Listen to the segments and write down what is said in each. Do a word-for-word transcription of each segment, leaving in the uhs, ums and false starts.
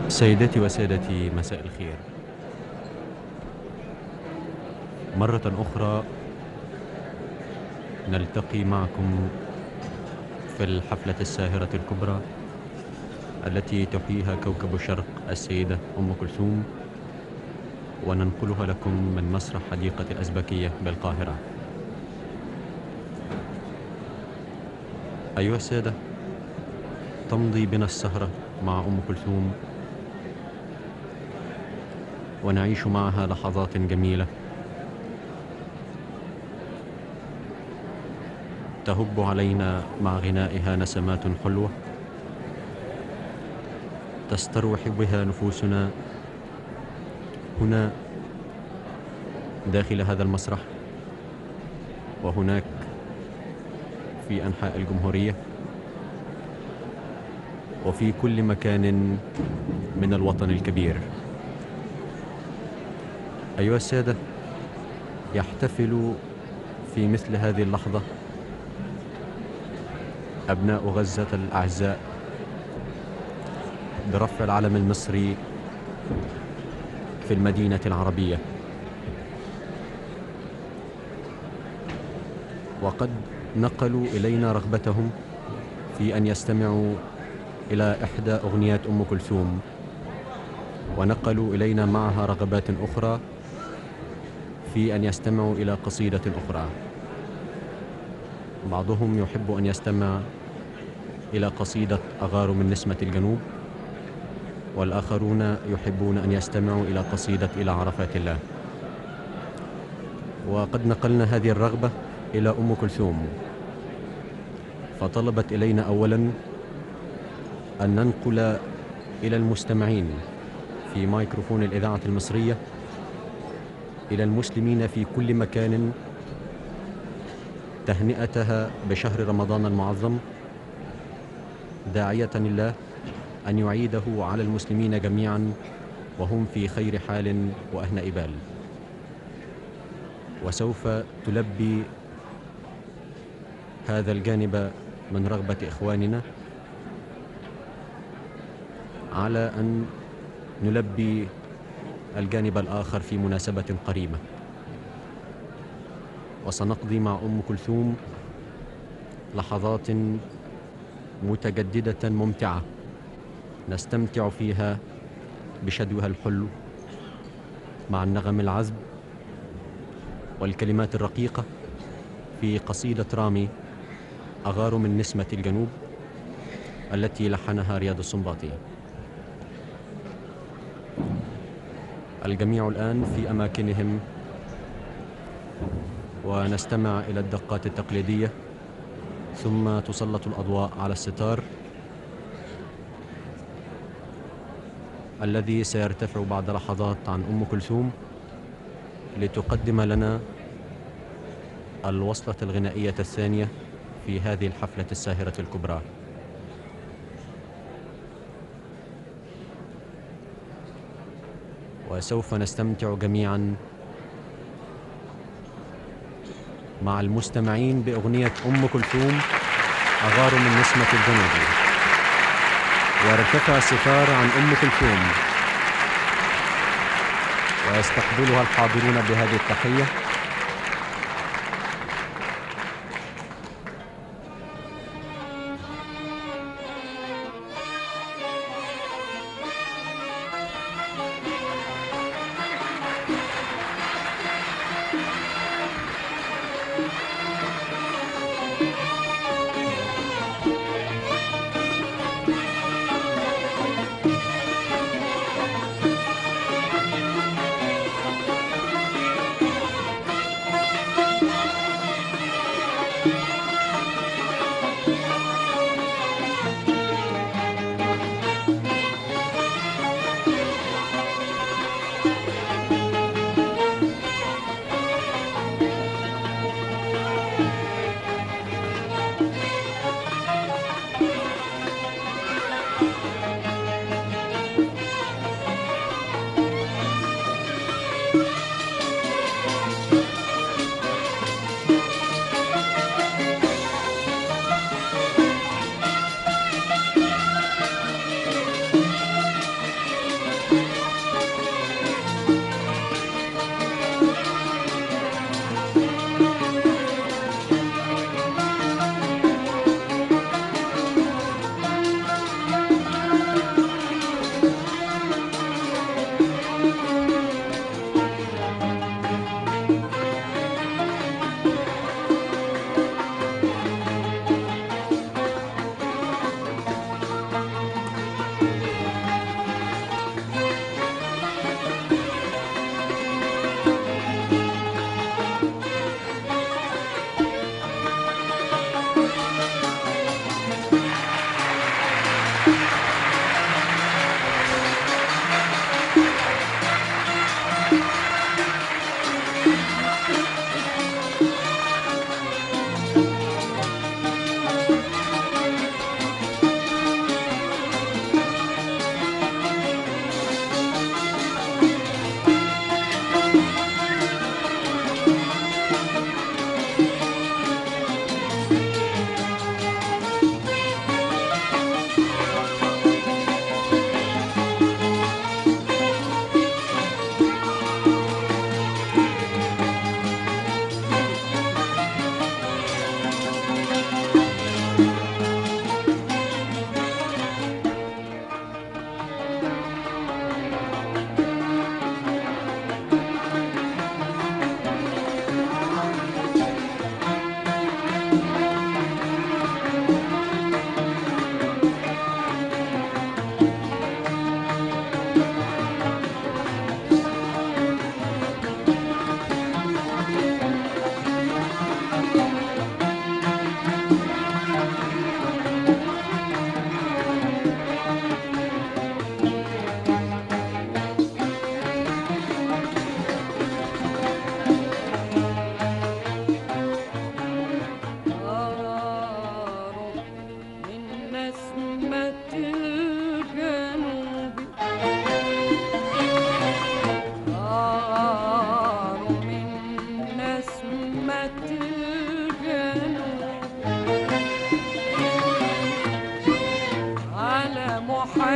سيداتي وسادتي، مساء الخير. مرة أخرى نلتقي معكم في الحفلة الساهرة الكبرى التي تحييها كوكب الشرق السيدة أم كلثوم، وننقلها لكم من مسرح حديقة الأزبكية بالقاهرة. أيها السادة، تمضي بنا السهرة مع أم كلثوم ونعيش معها لحظات جميلة تهب علينا مع غنائها نسمات حلوة تستروح بها نفوسنا هنا داخل هذا المسرح وهناك في أنحاء الجمهورية وفي كل مكان من الوطن الكبير. أيها السادة، يحتفل في مثل هذه اللحظة أبناء غزة الأعزاء برفع العلم المصري في المدينة العربية، وقد نقلوا إلينا رغبتهم في أن يستمعوا إلى إحدى أغنيات أم كلثوم، ونقلوا إلينا معها رغبات أخرى في أن يستمعوا إلى قصيدة أخرى. بعضهم يحب أن يستمع إلى قصيدة أغار من نسمة الجنوب، والآخرون يحبون أن يستمعوا إلى قصيدة إلى عرفات الله. وقد نقلنا هذه الرغبة إلى أم كلثوم، فطلبت إلينا أولاً أن ننقل إلى المستمعين في ميكروفون الإذاعة المصرية إلى المسلمين في كل مكان تهنئتها بشهر رمضان المعظم، داعية الله أن يعيده على المسلمين جميعا وهم في خير حال وأهنأ بال. وسوف تلبي هذا الجانب من رغبة إخواننا على أن نلبي الجانب الآخر في مناسبة قريبة. وسنقضي مع أم كلثوم لحظات متجددة ممتعة نستمتع فيها بشدوها الحلو مع النغم العذب والكلمات الرقيقة في قصيدة رامي أغار من نسمة الجنوب التي لحنها رياض السنباطي. الجميع الآن في أماكنهم ونستمع إلى الدقات التقليدية، ثم تسلط الأضواء على الستار الذي سيرتفع بعد لحظات عن أم كلثوم لتقدم لنا الوصلة الغنائية الثانية في هذه الحفلة الساهرة الكبرى. وسوف نستمتع جميعا مع المستمعين بأغنية أم كلثوم أغار من نسمة الجنوب. ويرتفع الستار عن أم كلثوم ويستقبلها الحاضرون بهذه التحية.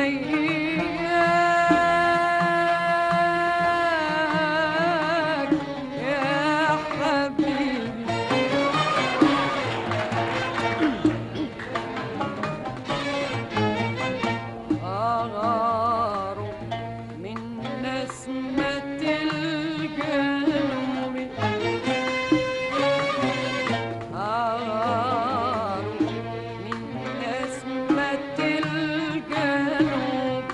محياك يا حبيبي. أغار من نسمة الجنوب، أغار من نسمة الجنوب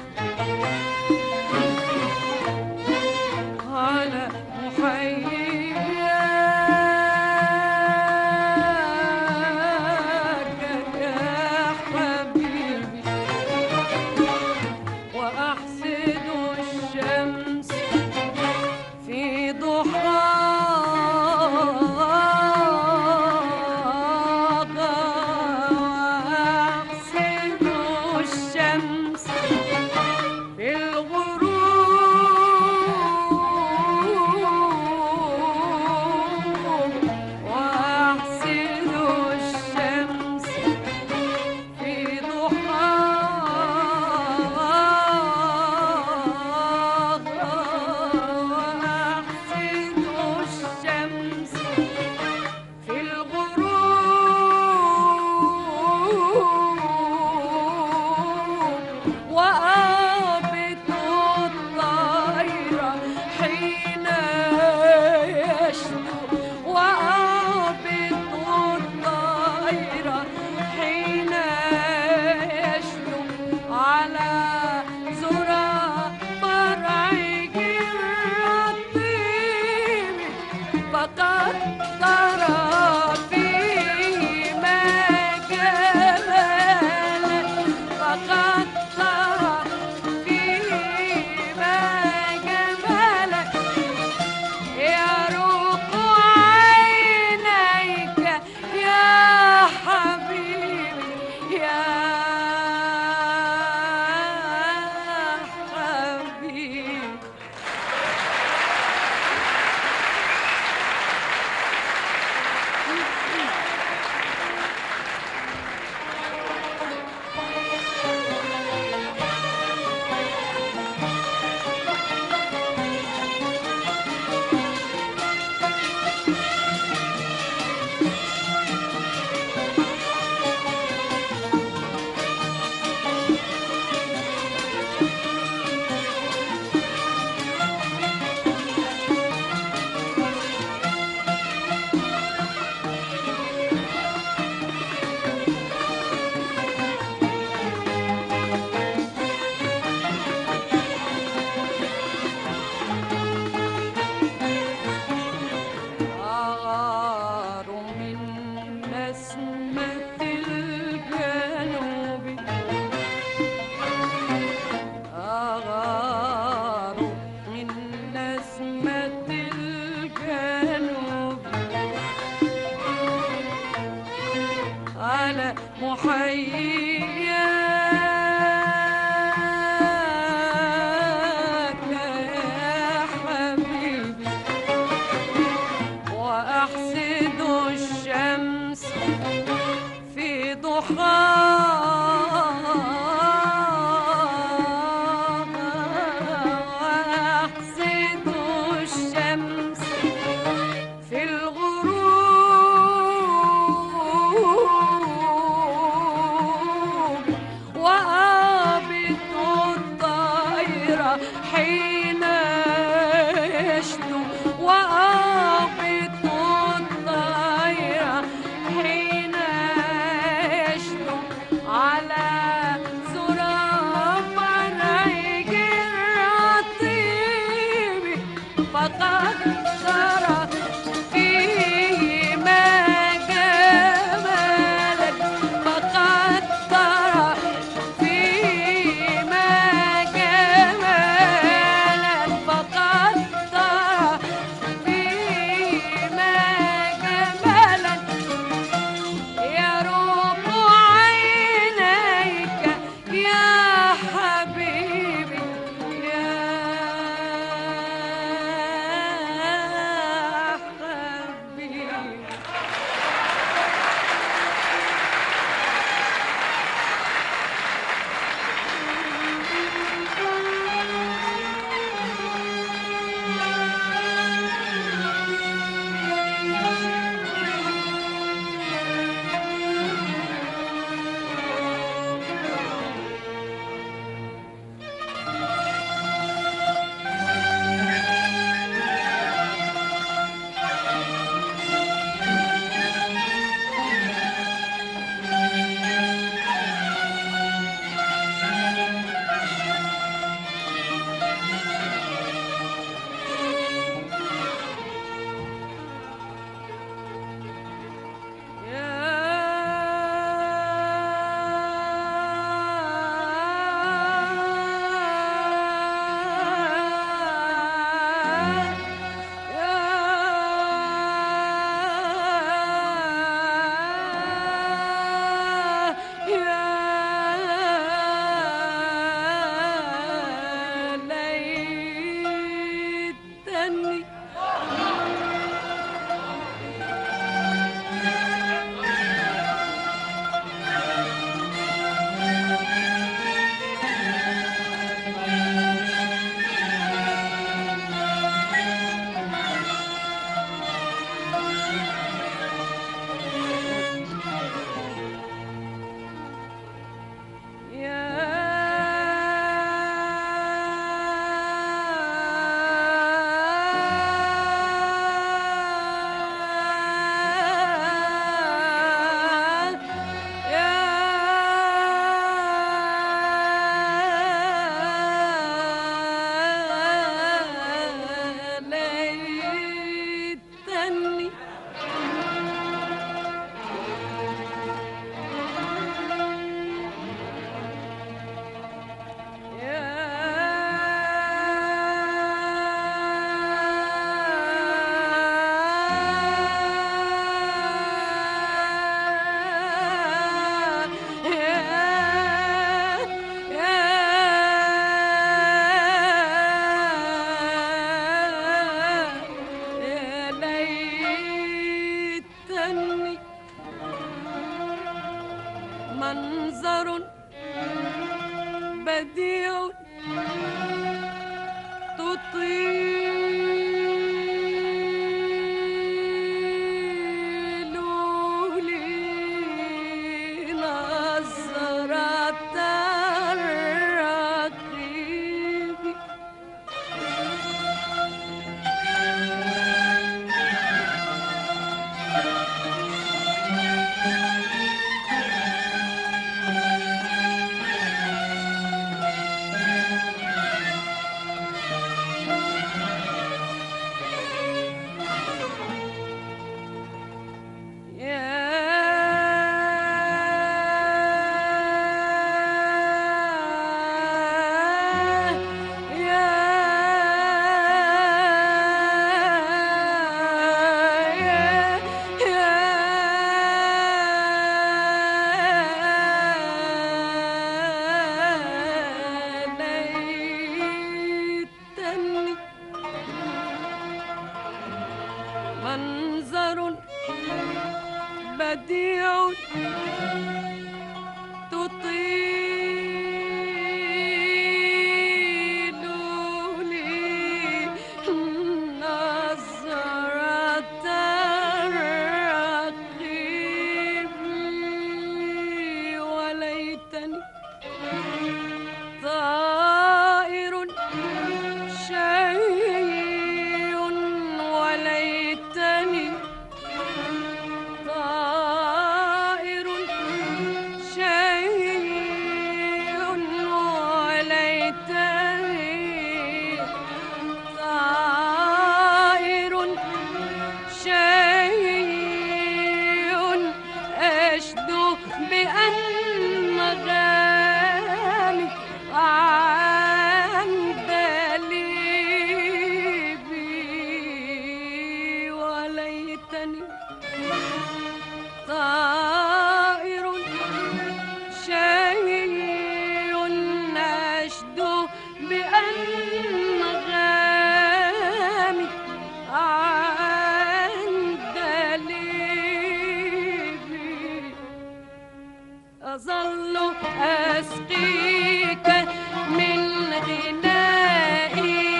على محياك يا حبيبي. وأحسد الشمس في ضحاها، وأحسد الشمس في الغروب، وأحسد الشمس في ضحاها، وأحسد الشمس في الغروب، وأبت الطير حين يشدو، وأبت الطير حين يشدو على زرع فرعه الرطيب، فقد ترى فيما جمالك، فقد ترى فيما جمالك يروق عينيك يا حبيبي يا حبيبي. أغار من نسمة الجنوب، أغار من نسمة الجنوب على محياك يا حبيبي. وأحسد الشمس في ضحاها، وأحسد الشمس في الغروب، وأبت الطير حين يشدو، وأبت الطير حين يشدو منظر بديع تطيل لي نظرة الرقيب منظر بديع تطيل لي نظرة الرقيب وليتني طائر شيء وليتني طائر شيء وليتني طائر شيء أشدو بأن غالي عن دليبي وليتني طائر شيء أشدو بأنغامي عن دليبي أظل أسقيك من غنائي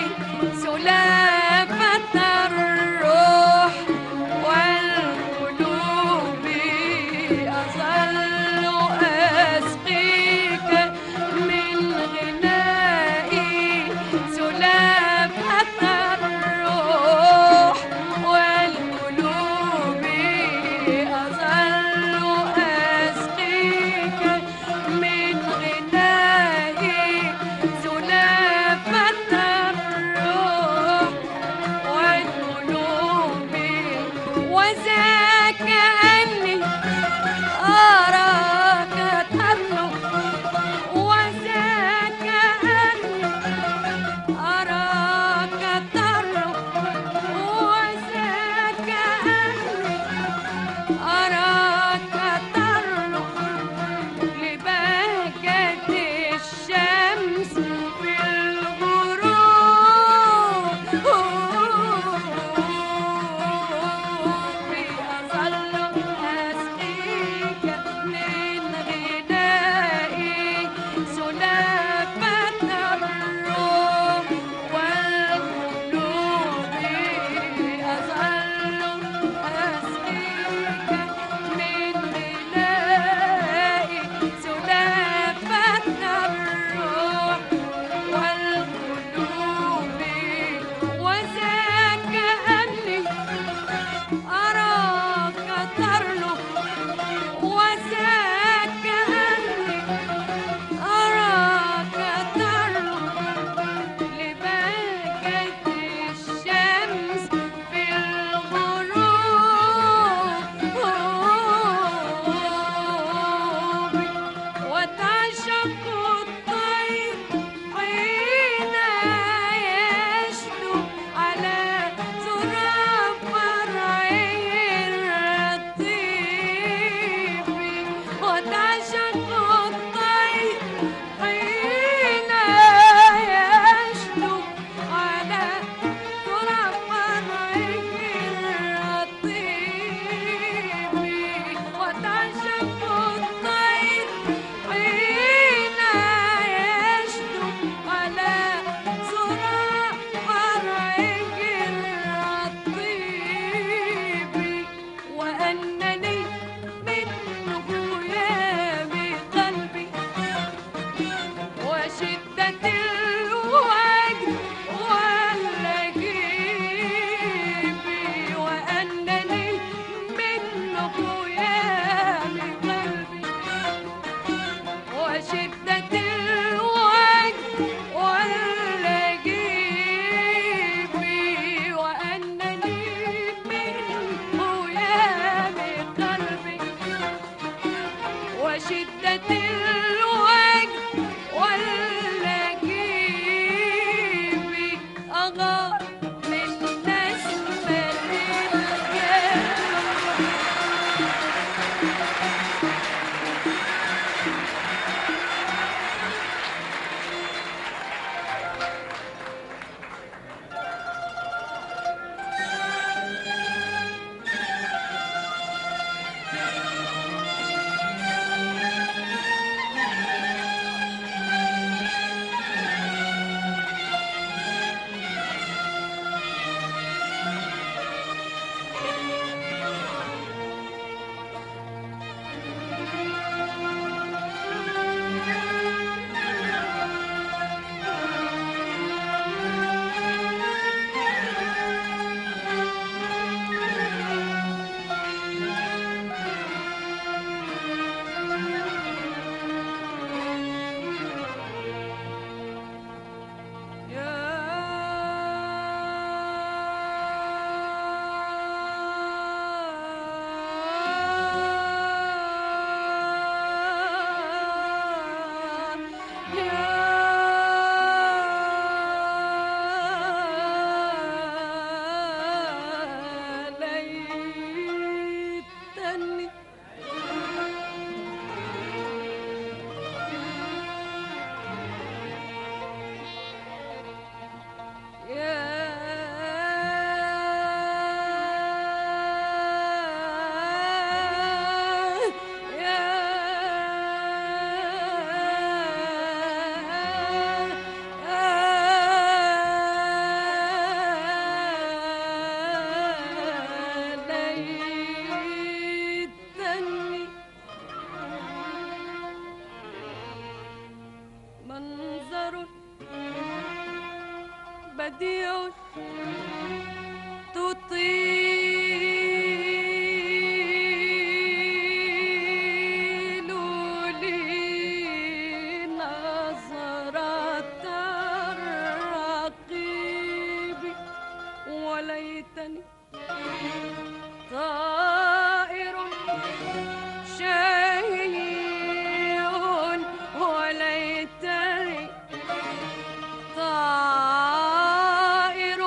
سلافة الروح والقلوب أظل أسقيك من غنائي سلافة الروح والقلوب أظل أسقيك من غنائي وشدة الوجد ولا جيبي أغار من نسمة الرجال. منظر بديع تطيل لي نظرة الرقيب وليتني طائر شهي وليتني طائر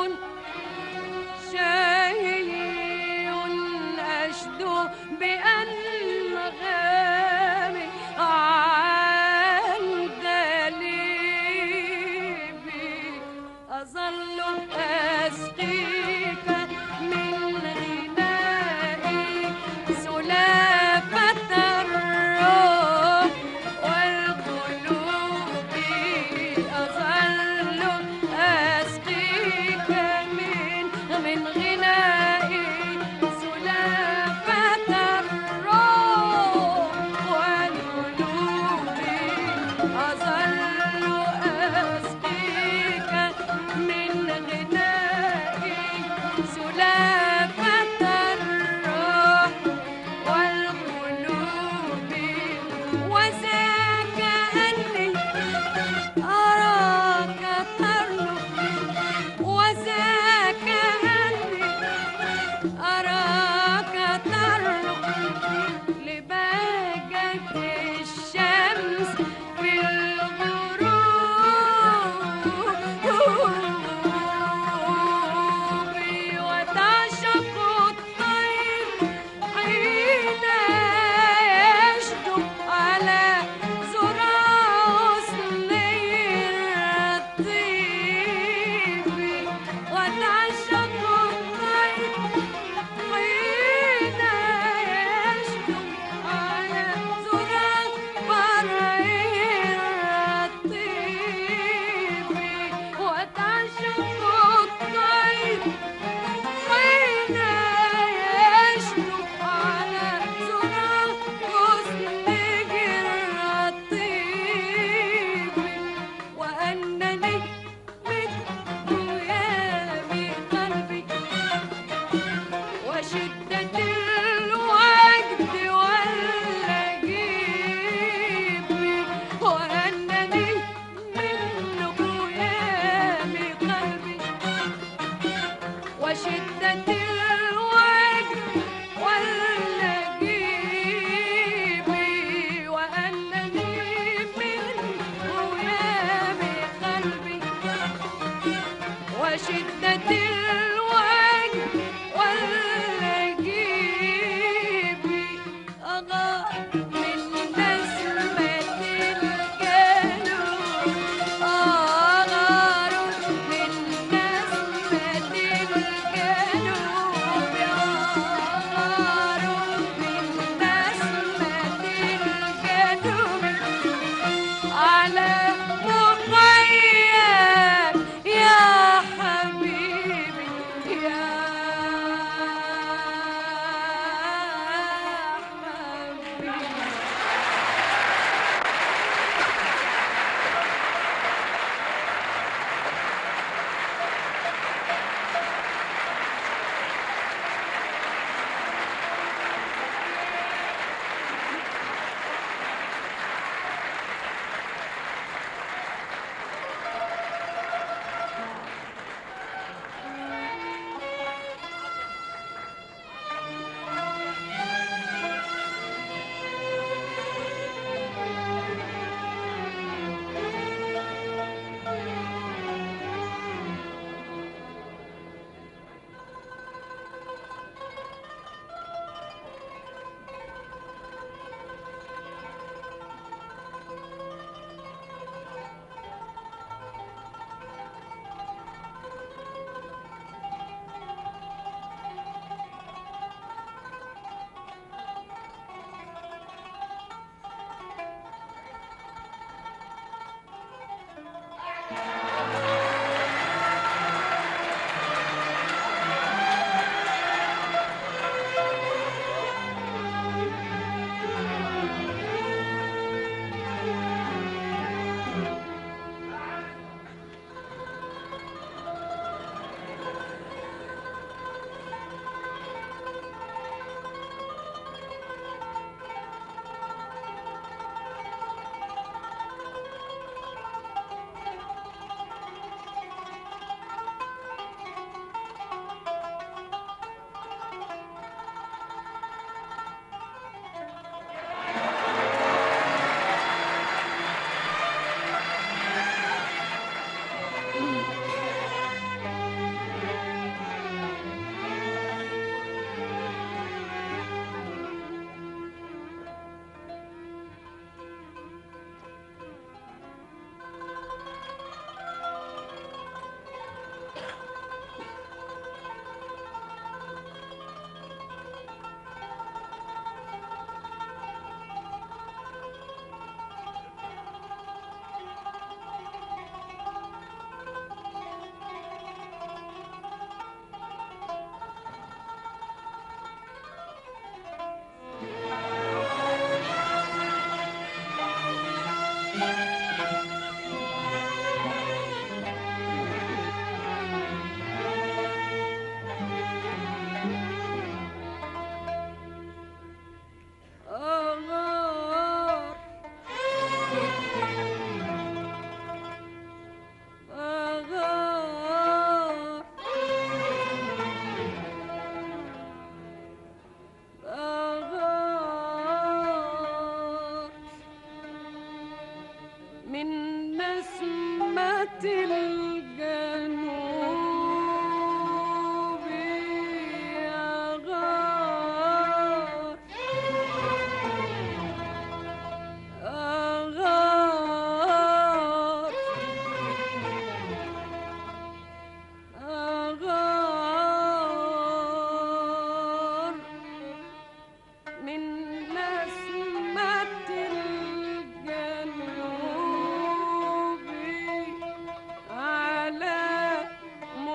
شهي أشدو بأنغام عند ليبي أظل أسقيك من غنائي سلافة الروح والقلوب أظل أسقيك من من غنائي سلافة الروح والقلوب أظل أسقيك من غنائي سلافة الروح والقلوب وذاك أني أراك ترنو وذاك أني أراك ترنو لبهجة الشمس في الغروب وتعشق الطير حين يشدو على أغار أغار أغار من نسمة الجنوب أغار أغار أغار من نسمة الجنوب على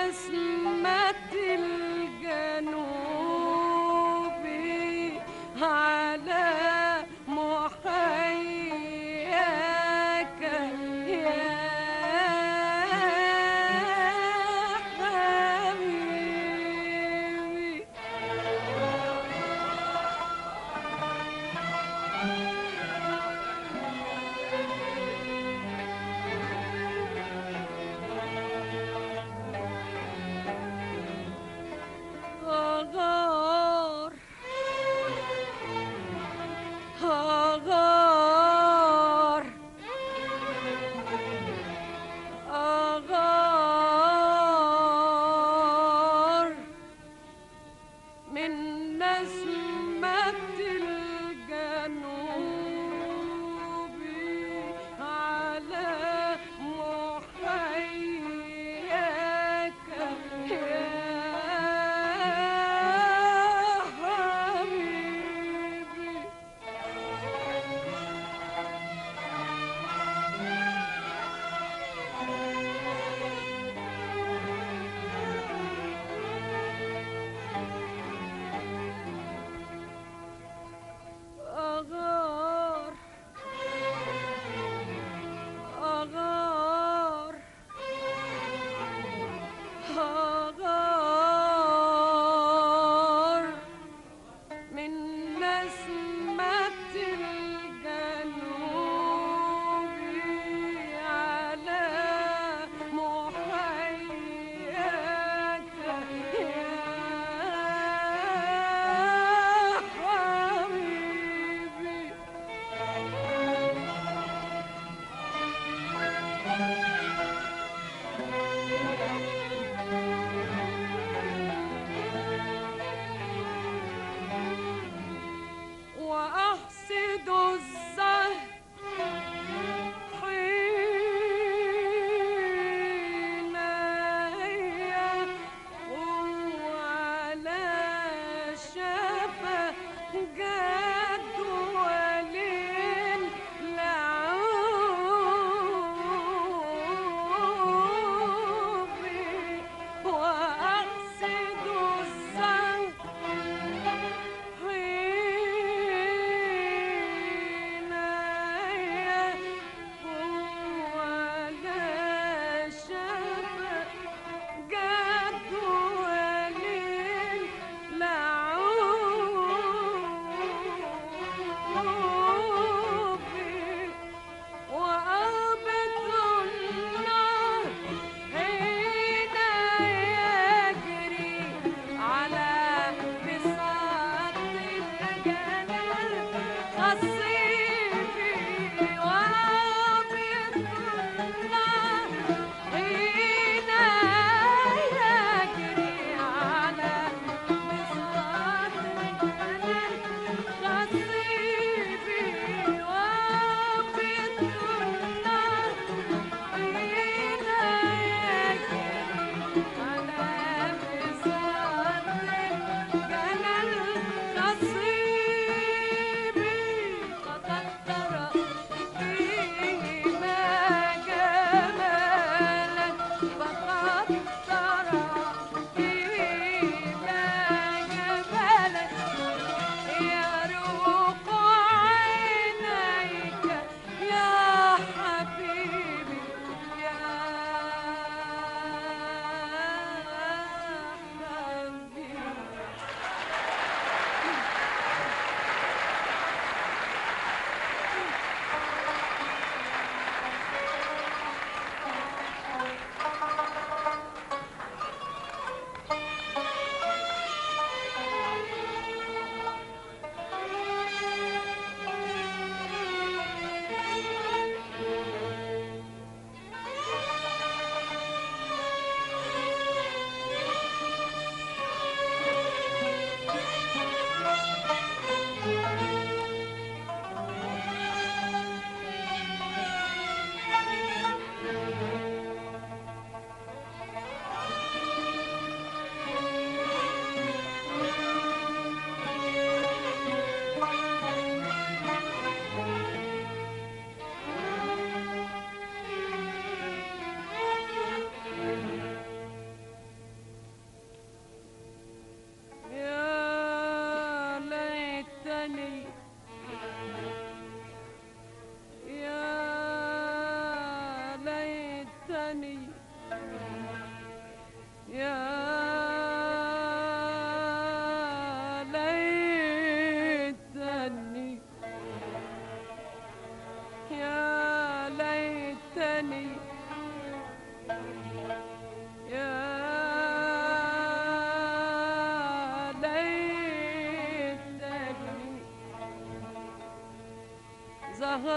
نسمة الجنوب على محياك يا حبيبي.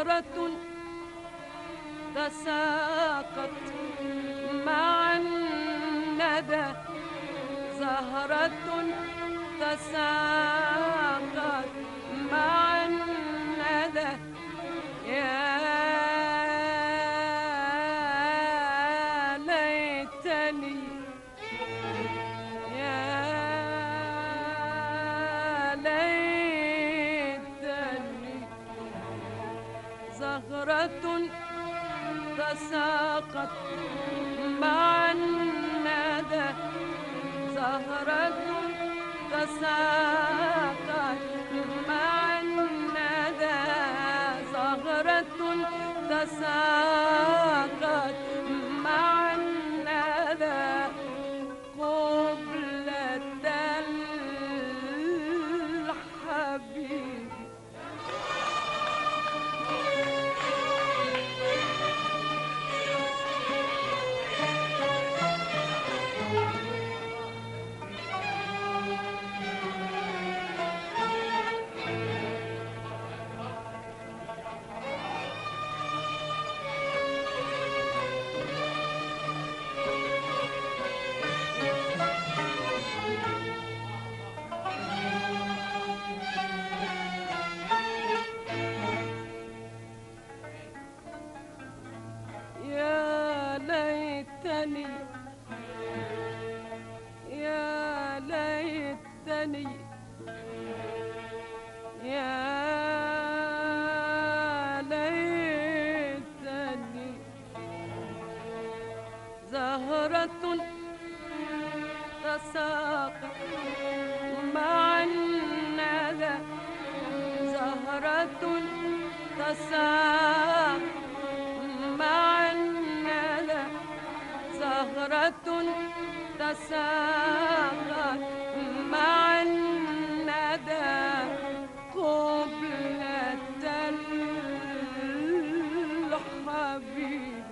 زهرة تساقط مع الندى، زهرة تساقط مع الندى، يا ليتني يا ليتني زهرة تساقط مع الندى، زهرة تساقط مع الندى، زهرة تساقط مع الندى، قبلة الحبيب. يا ليتني يا ليتني يا ليتني زهرة تساقط مع الندى، زهرة تساقط مع الندى، زهرة تساقط مع الندى، قبلة الحبيب.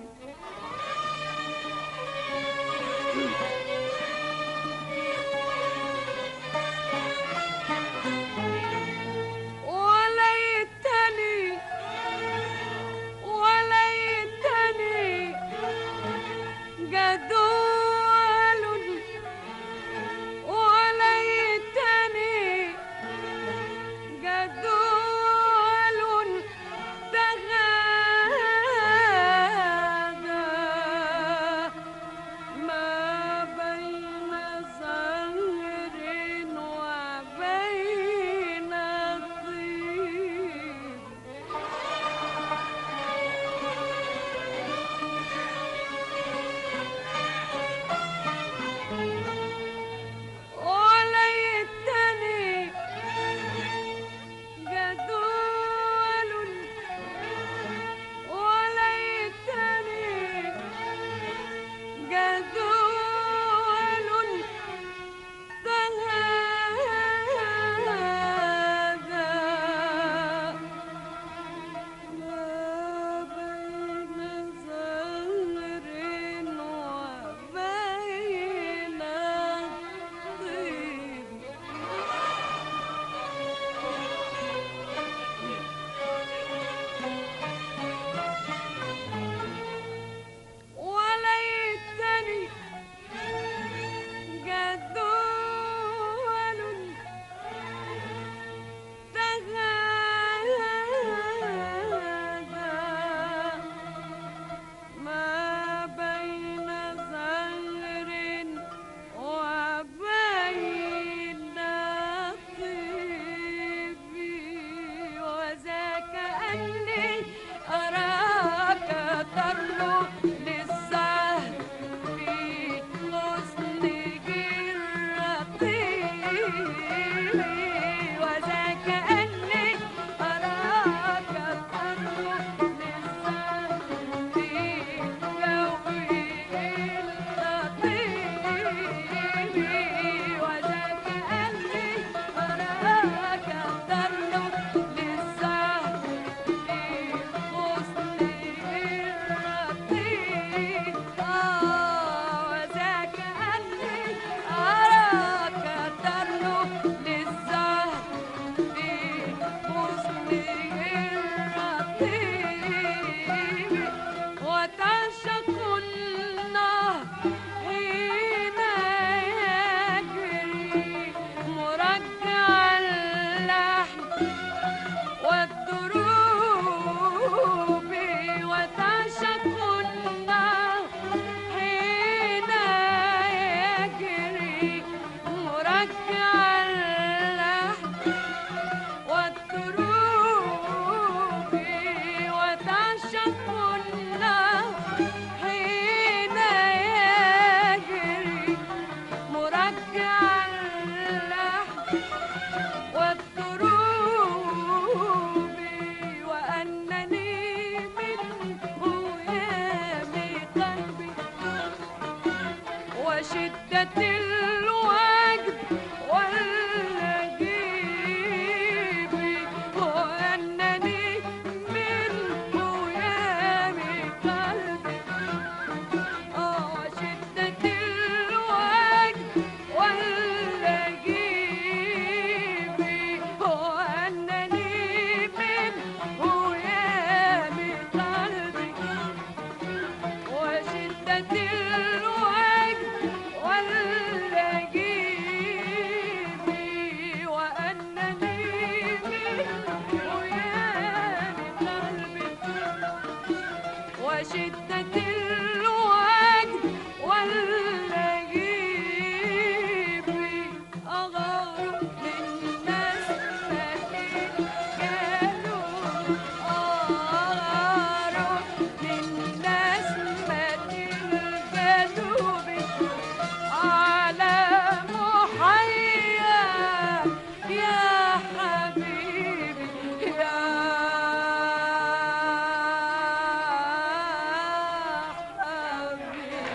وليتني وليتني جدول، وليتني جدول تغادى ما وشدة الوجد ولا جيبي وأنني منه يامي قلبي آه شدة الوجد ولا جيبي وأنني منه يامي قلبي وشدة الوجد ولا جيبي وأنني منه يامي قلبي وشدة الوجد ولا جيبي أغار للناس فاتين قالوا أغار للناس فاتين قالوا بي على محيا يا حبيبي يا حبيبي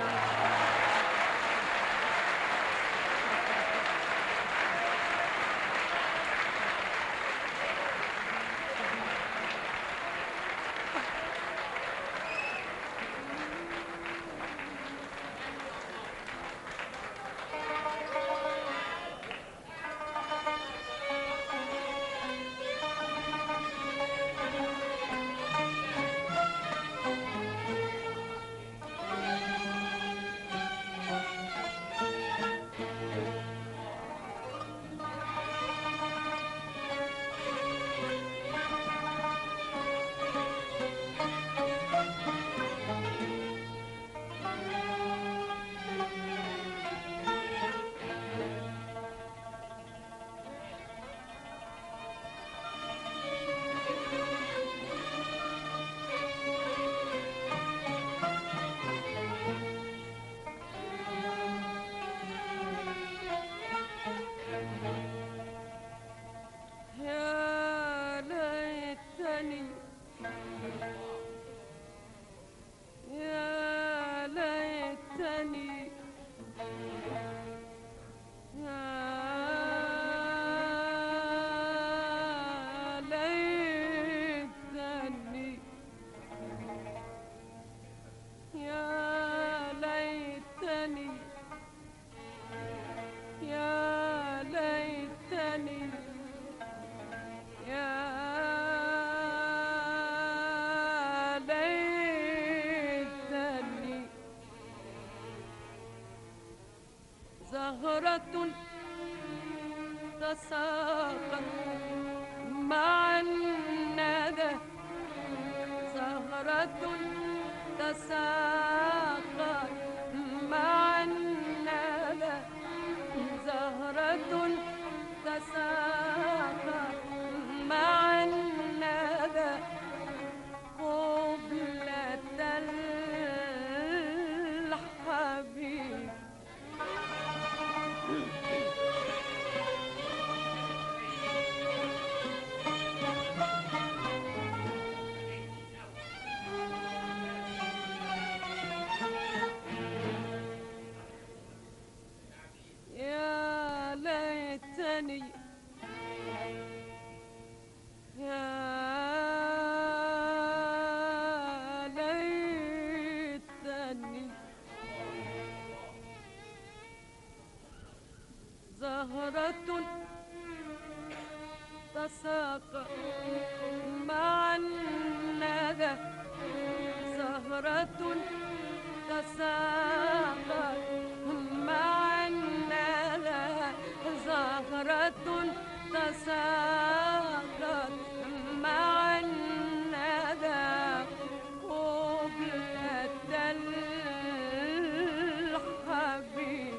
يا ليتني يا ليتني يا ليتني يا ليتني يا ليتني يا ليتني زهرة تساقط مع الندى زهرة تساقط مع الندى زهرة تساقط مع الندى قبلة الحبيب يا ليتني يا ليتني زهرة تساقط مع الندى زهرة تساقط مع الندى زهرة تساقط مع الندى قبلة الحبيب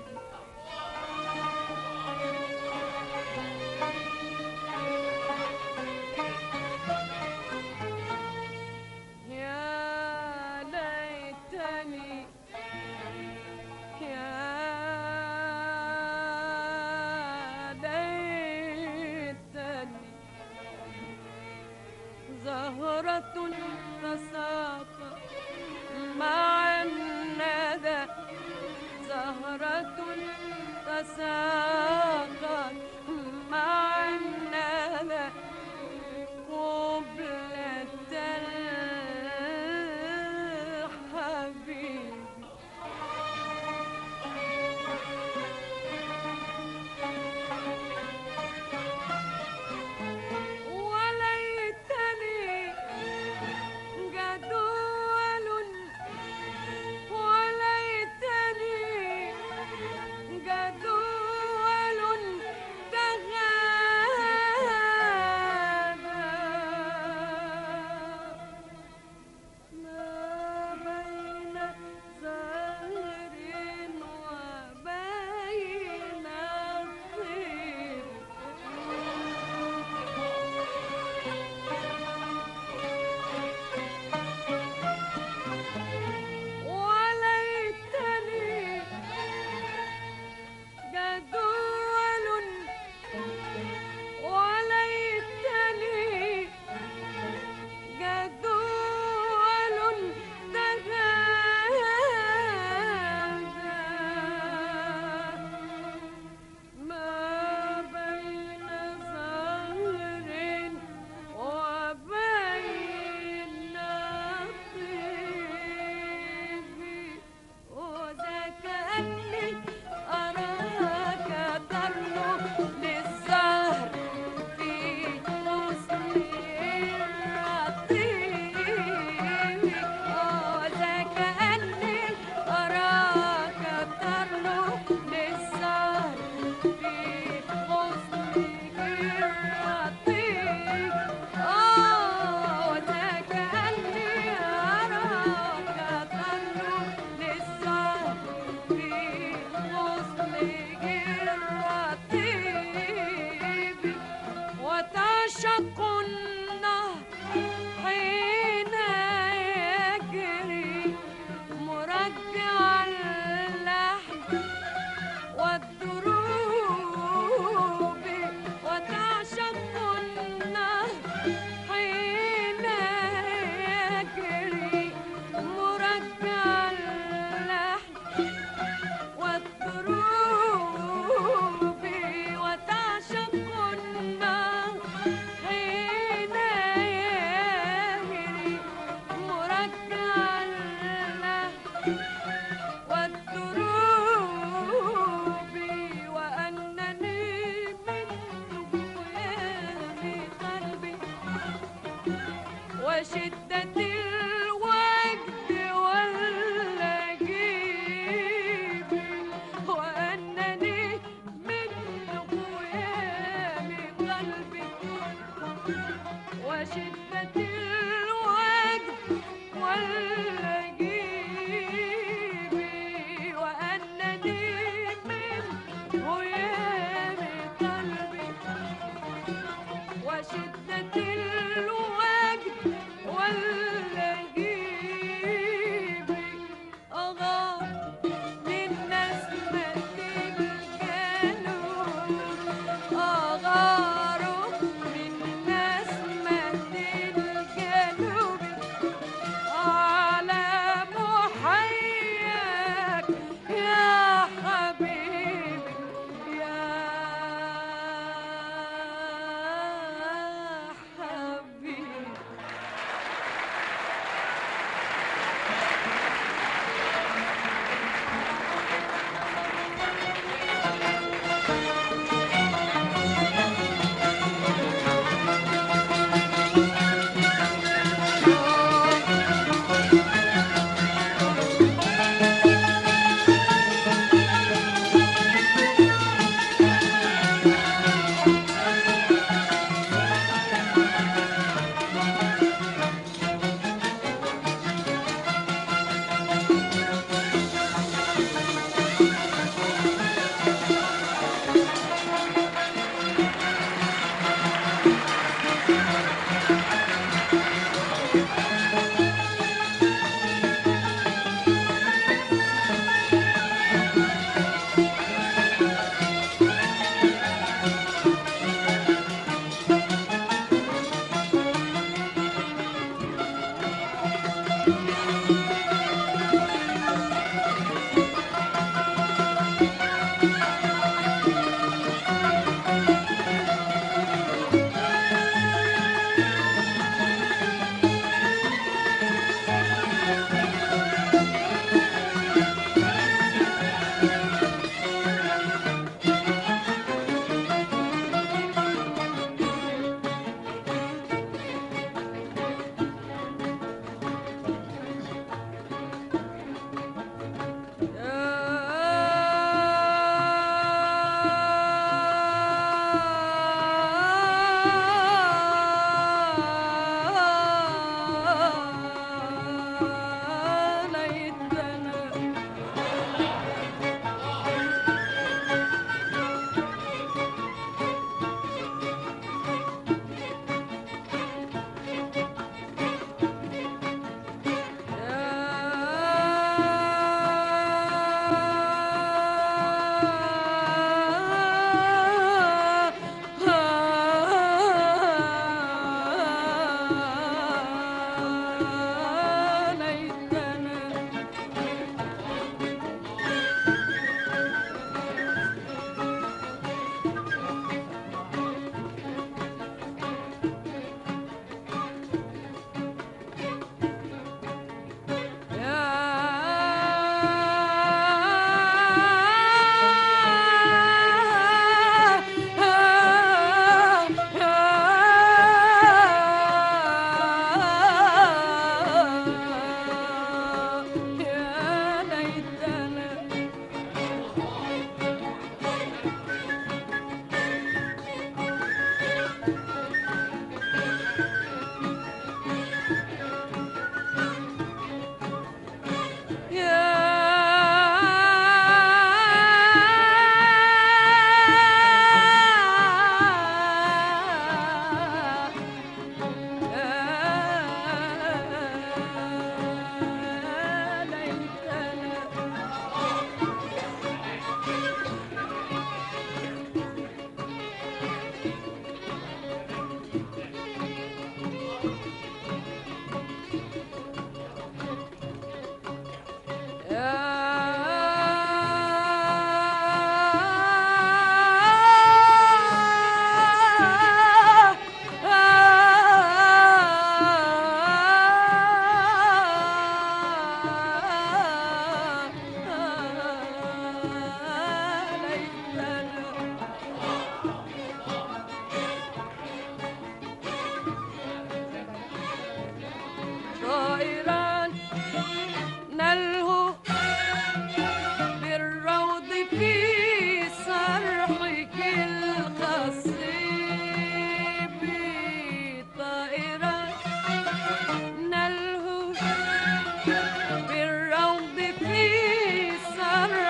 يا ليتني وساقك مع الندى قبلة الحبيب. وليتني جدول وليتني جدول تغادى ما بين زهر وبين الطير. وليتني جدول وليتني جدول تغادى ما بين زهر وبين الطيب. وذا كأني أراك ترنو للزهر في حسن الرطيب. وذا كأني أراك ترنو للزهر في حسن الرطيب. وذا كأني أراك ترنو للزهر في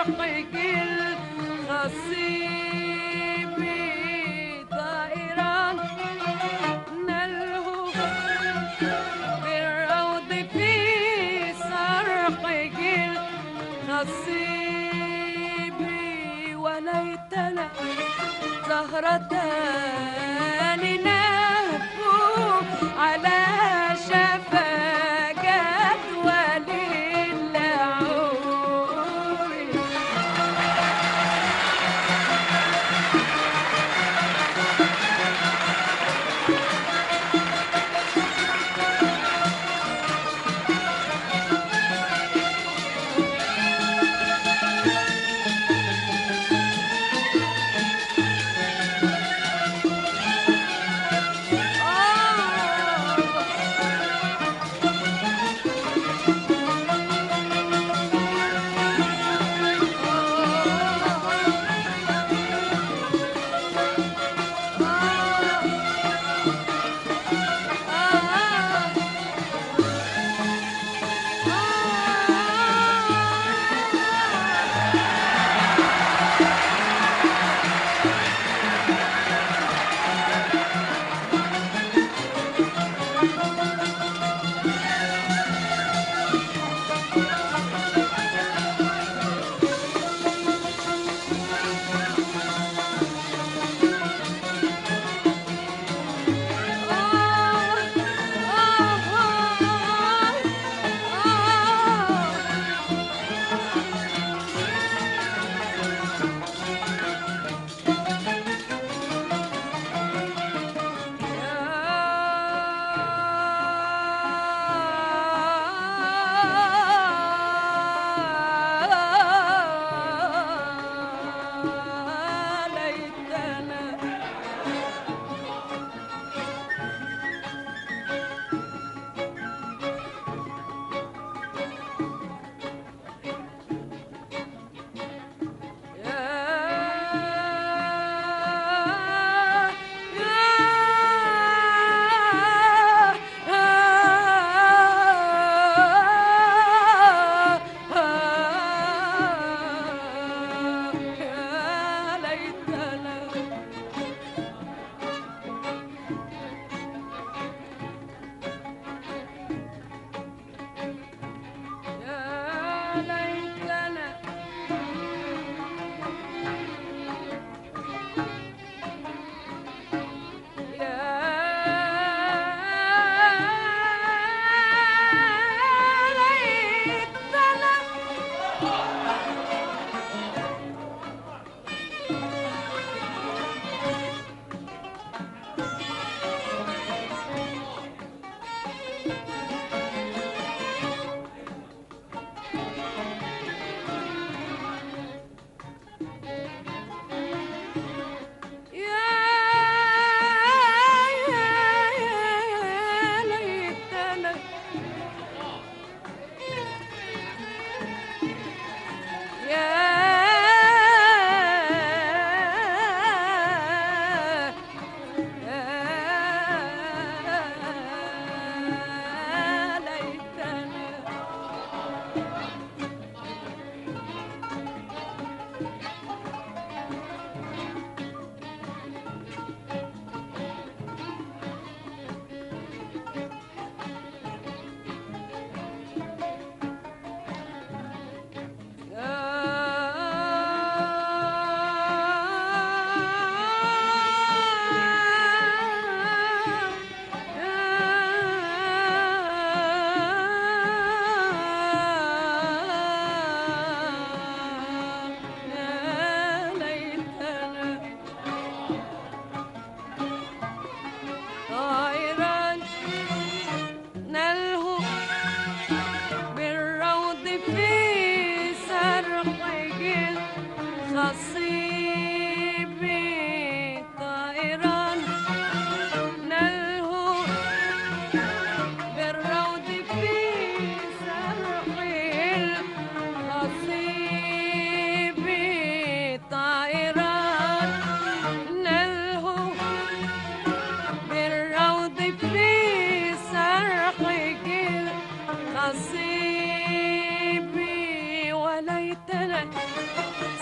سرقك الخصيبي طائران نلهو بالروض في سرقك الخصيبي وليتنا زهرتان نهفو على شفا جدول اللعور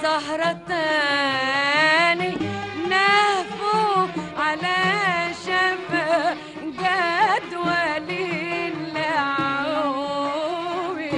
سهرة تاني نهفو على شفا جدول اللعوب.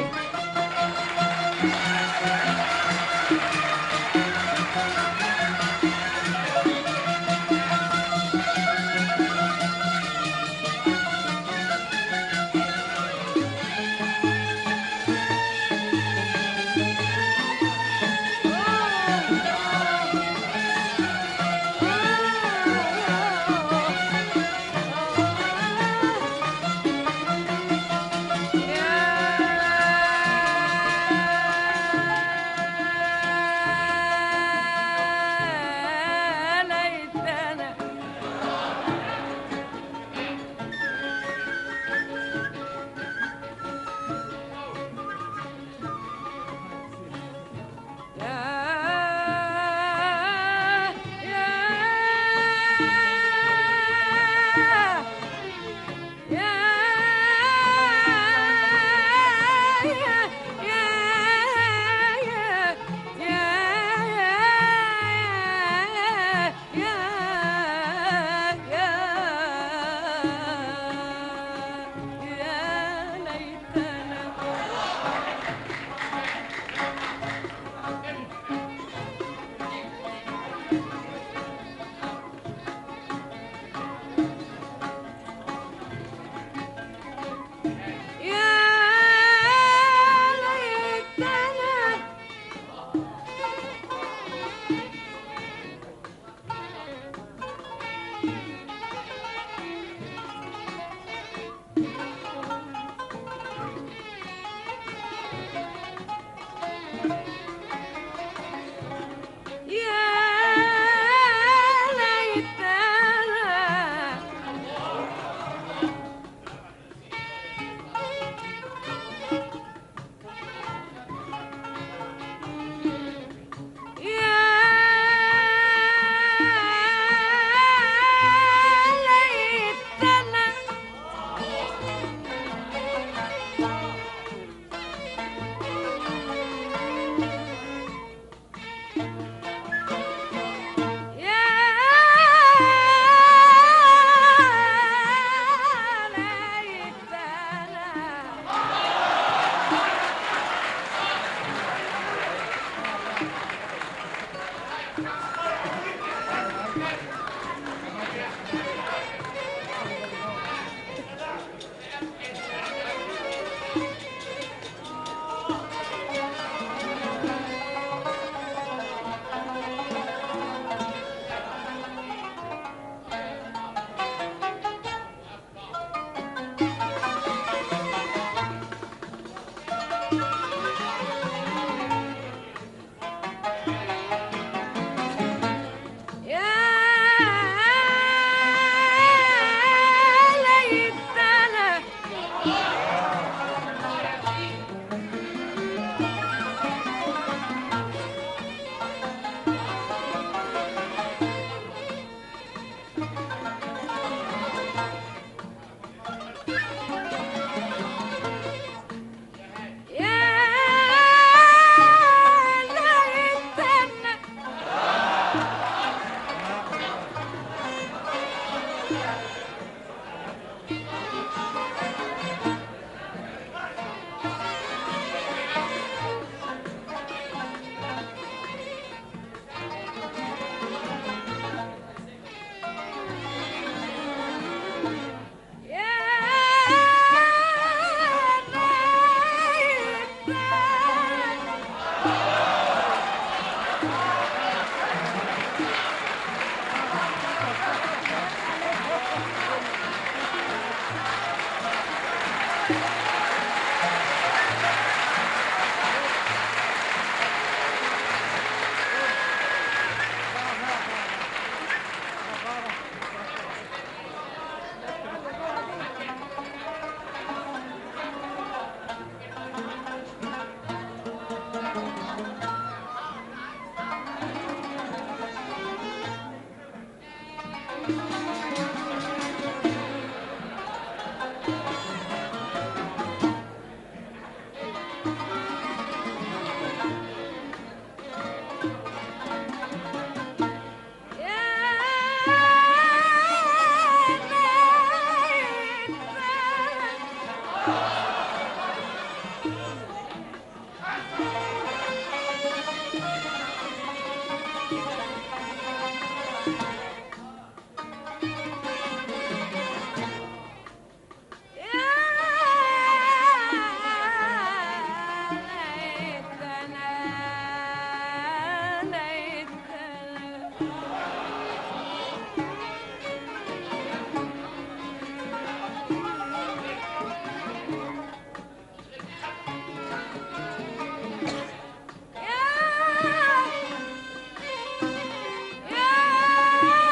يا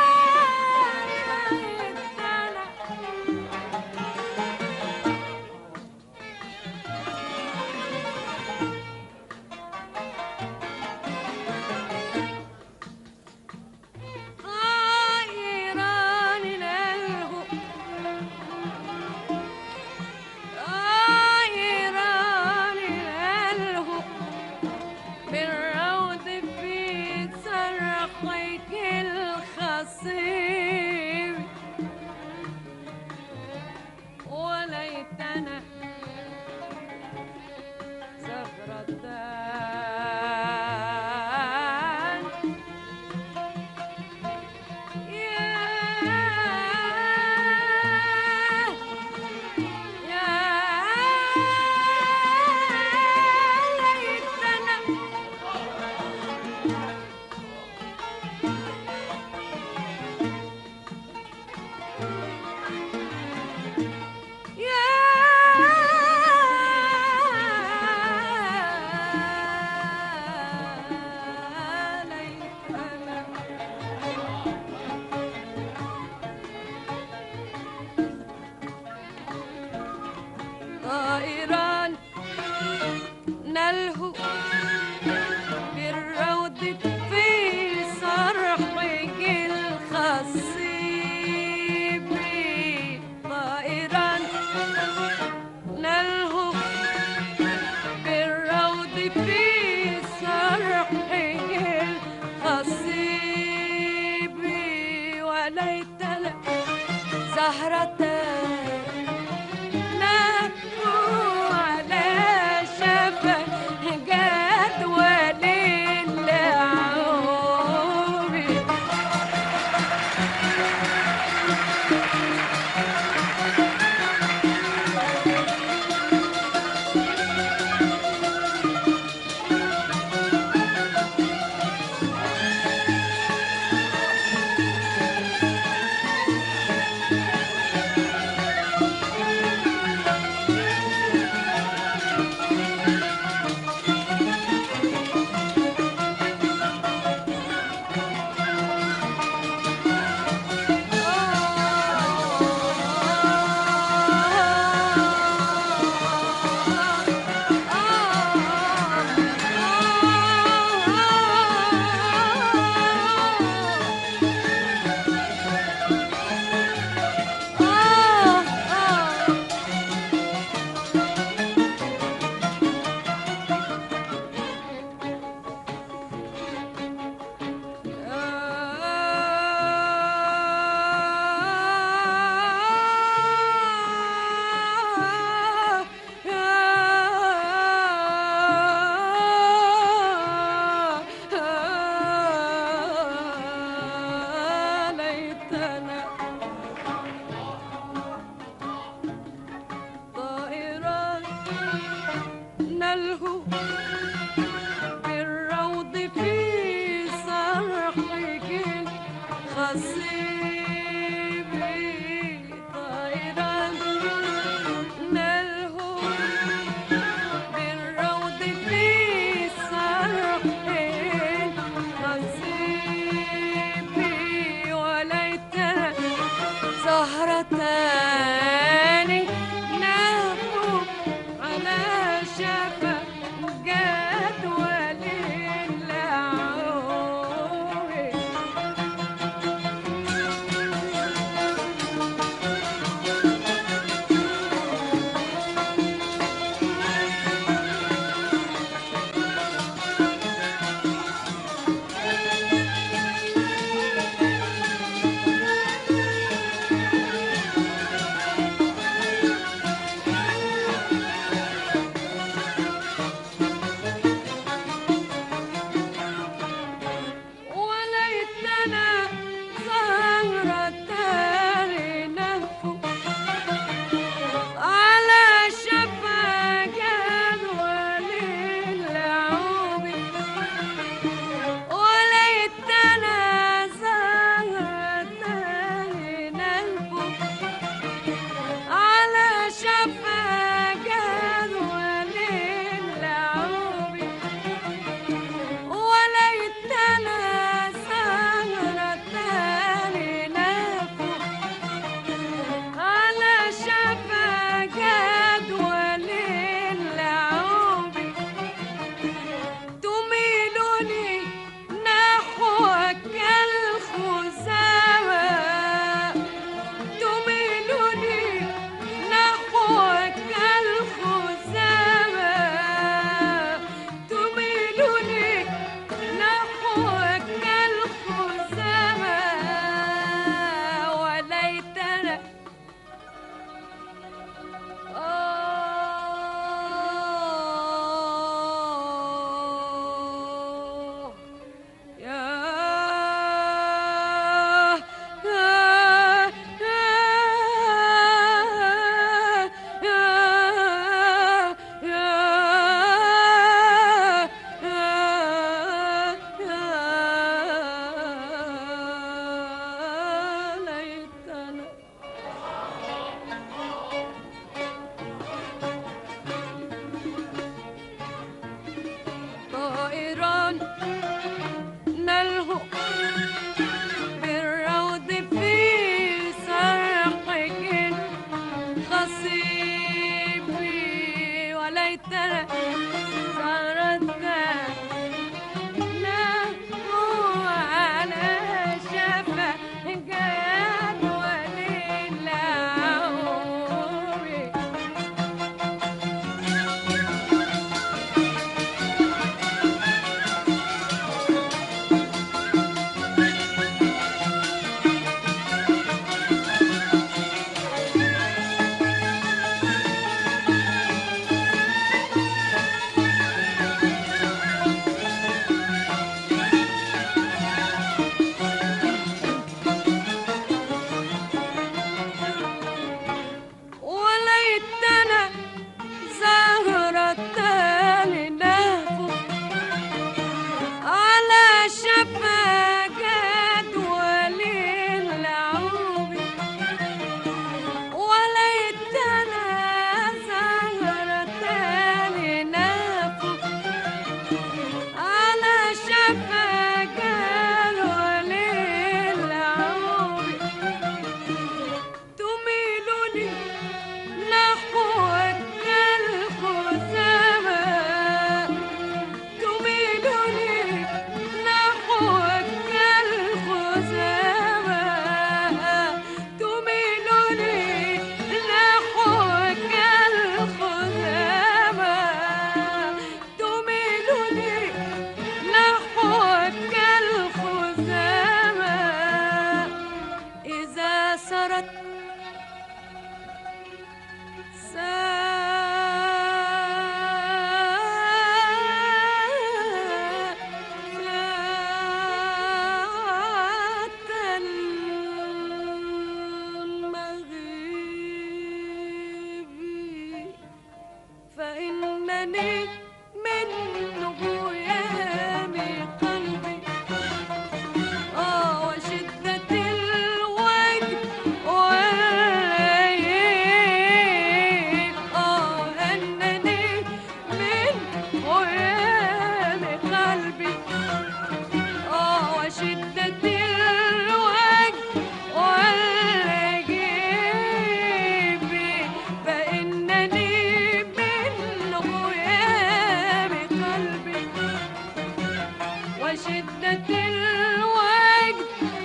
وشدة الوجد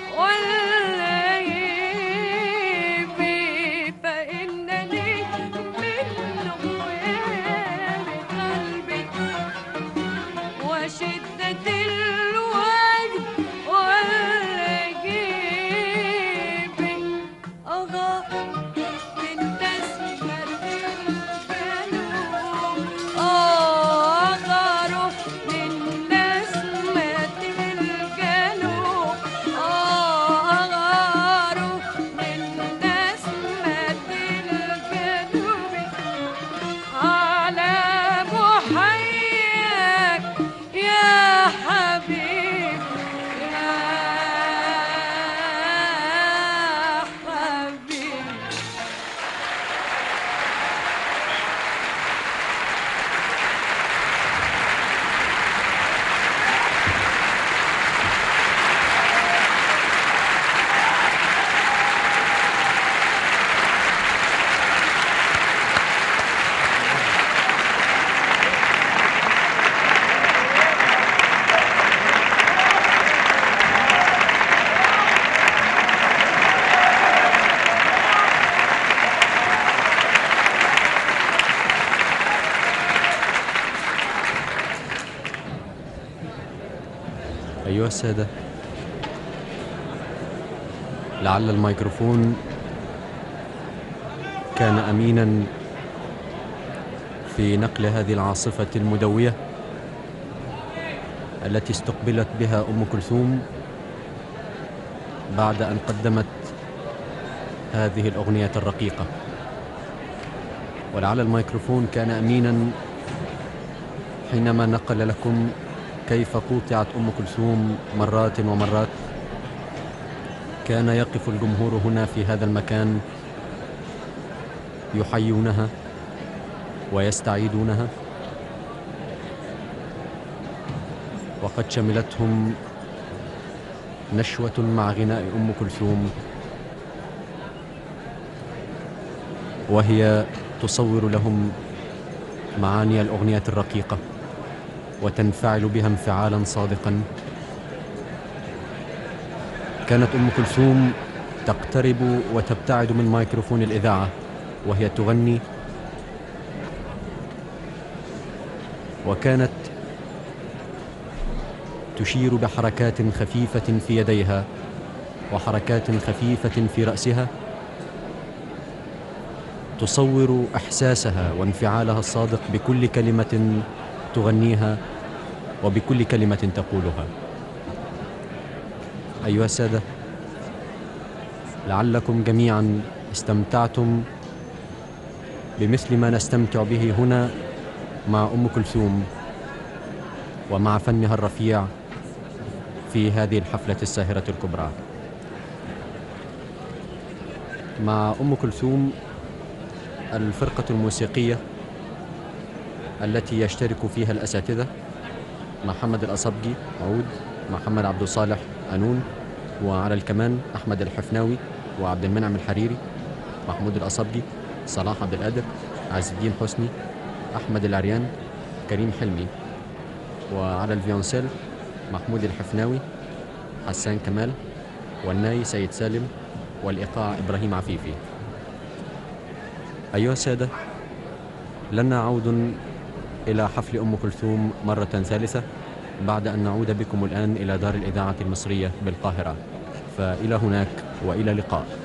واللهيب فإنني من غياب قلبي وشدة الوجد واللهيب أغار من نسمة الجنوب أغار من نسمة الجنوب أغار من نسمة الجنوب على محياك يا حبيب يا حبيب. أيها السادة، لعل الميكروفون كان أميناً في نقل هذه العاصفة المدوية التي استقبلت بها أم كلثوم بعد أن قدمت هذه الأغنية الرقيقة. ولعل الميكروفون كان أميناً حينما نقل لكم كيف قوطعت أم كلثوم مرات ومرات. كان يقف الجمهور هنا في هذا المكان يحيونها ويستعيدونها، وقد شملتهم نشوة مع غناء أم كلثوم، وهي تصور لهم معاني الأغنية الرقيقة وتنفعل بها انفعالا صادقا. كانت أم كلثوم تقترب وتبتعد من ميكروفون الإذاعة وهي تغني، وكانت تشير بحركات خفيفة في يديها وحركات خفيفة في رأسها، تصور إحساسها وانفعالها الصادق بكل كلمة تغنيها وبكل كلمة تقولها. أيها السادة، لعلكم جميعا استمتعتم بمثل ما نستمتع به هنا مع أم كلثوم ومع فنها الرفيع في هذه الحفلة الساهرة الكبرى. مع أم كلثوم الفرقة الموسيقية التي يشترك فيها الأساتذة محمد الأصبجي عود، محمد عبد الصالح قانون، وعلى الكمان أحمد الحفناوي وعبد المنعم الحريري، محمود الأصبجي، صلاح عبد القادر، عز الدين حسني، أحمد العريان، كريم حلمي، وعلى الفيونسيل محمود الحفناوي، حسان كمال، والناي سيد سالم، والإيقاع إبراهيم عفيفي. أيها السادة، لنا عود إلى حفل أم كلثوم مرة ثالثة بعد أن نعود بكم الآن إلى دار الإذاعة المصرية بالقاهرة، فإلى هناك وإلى اللقاء.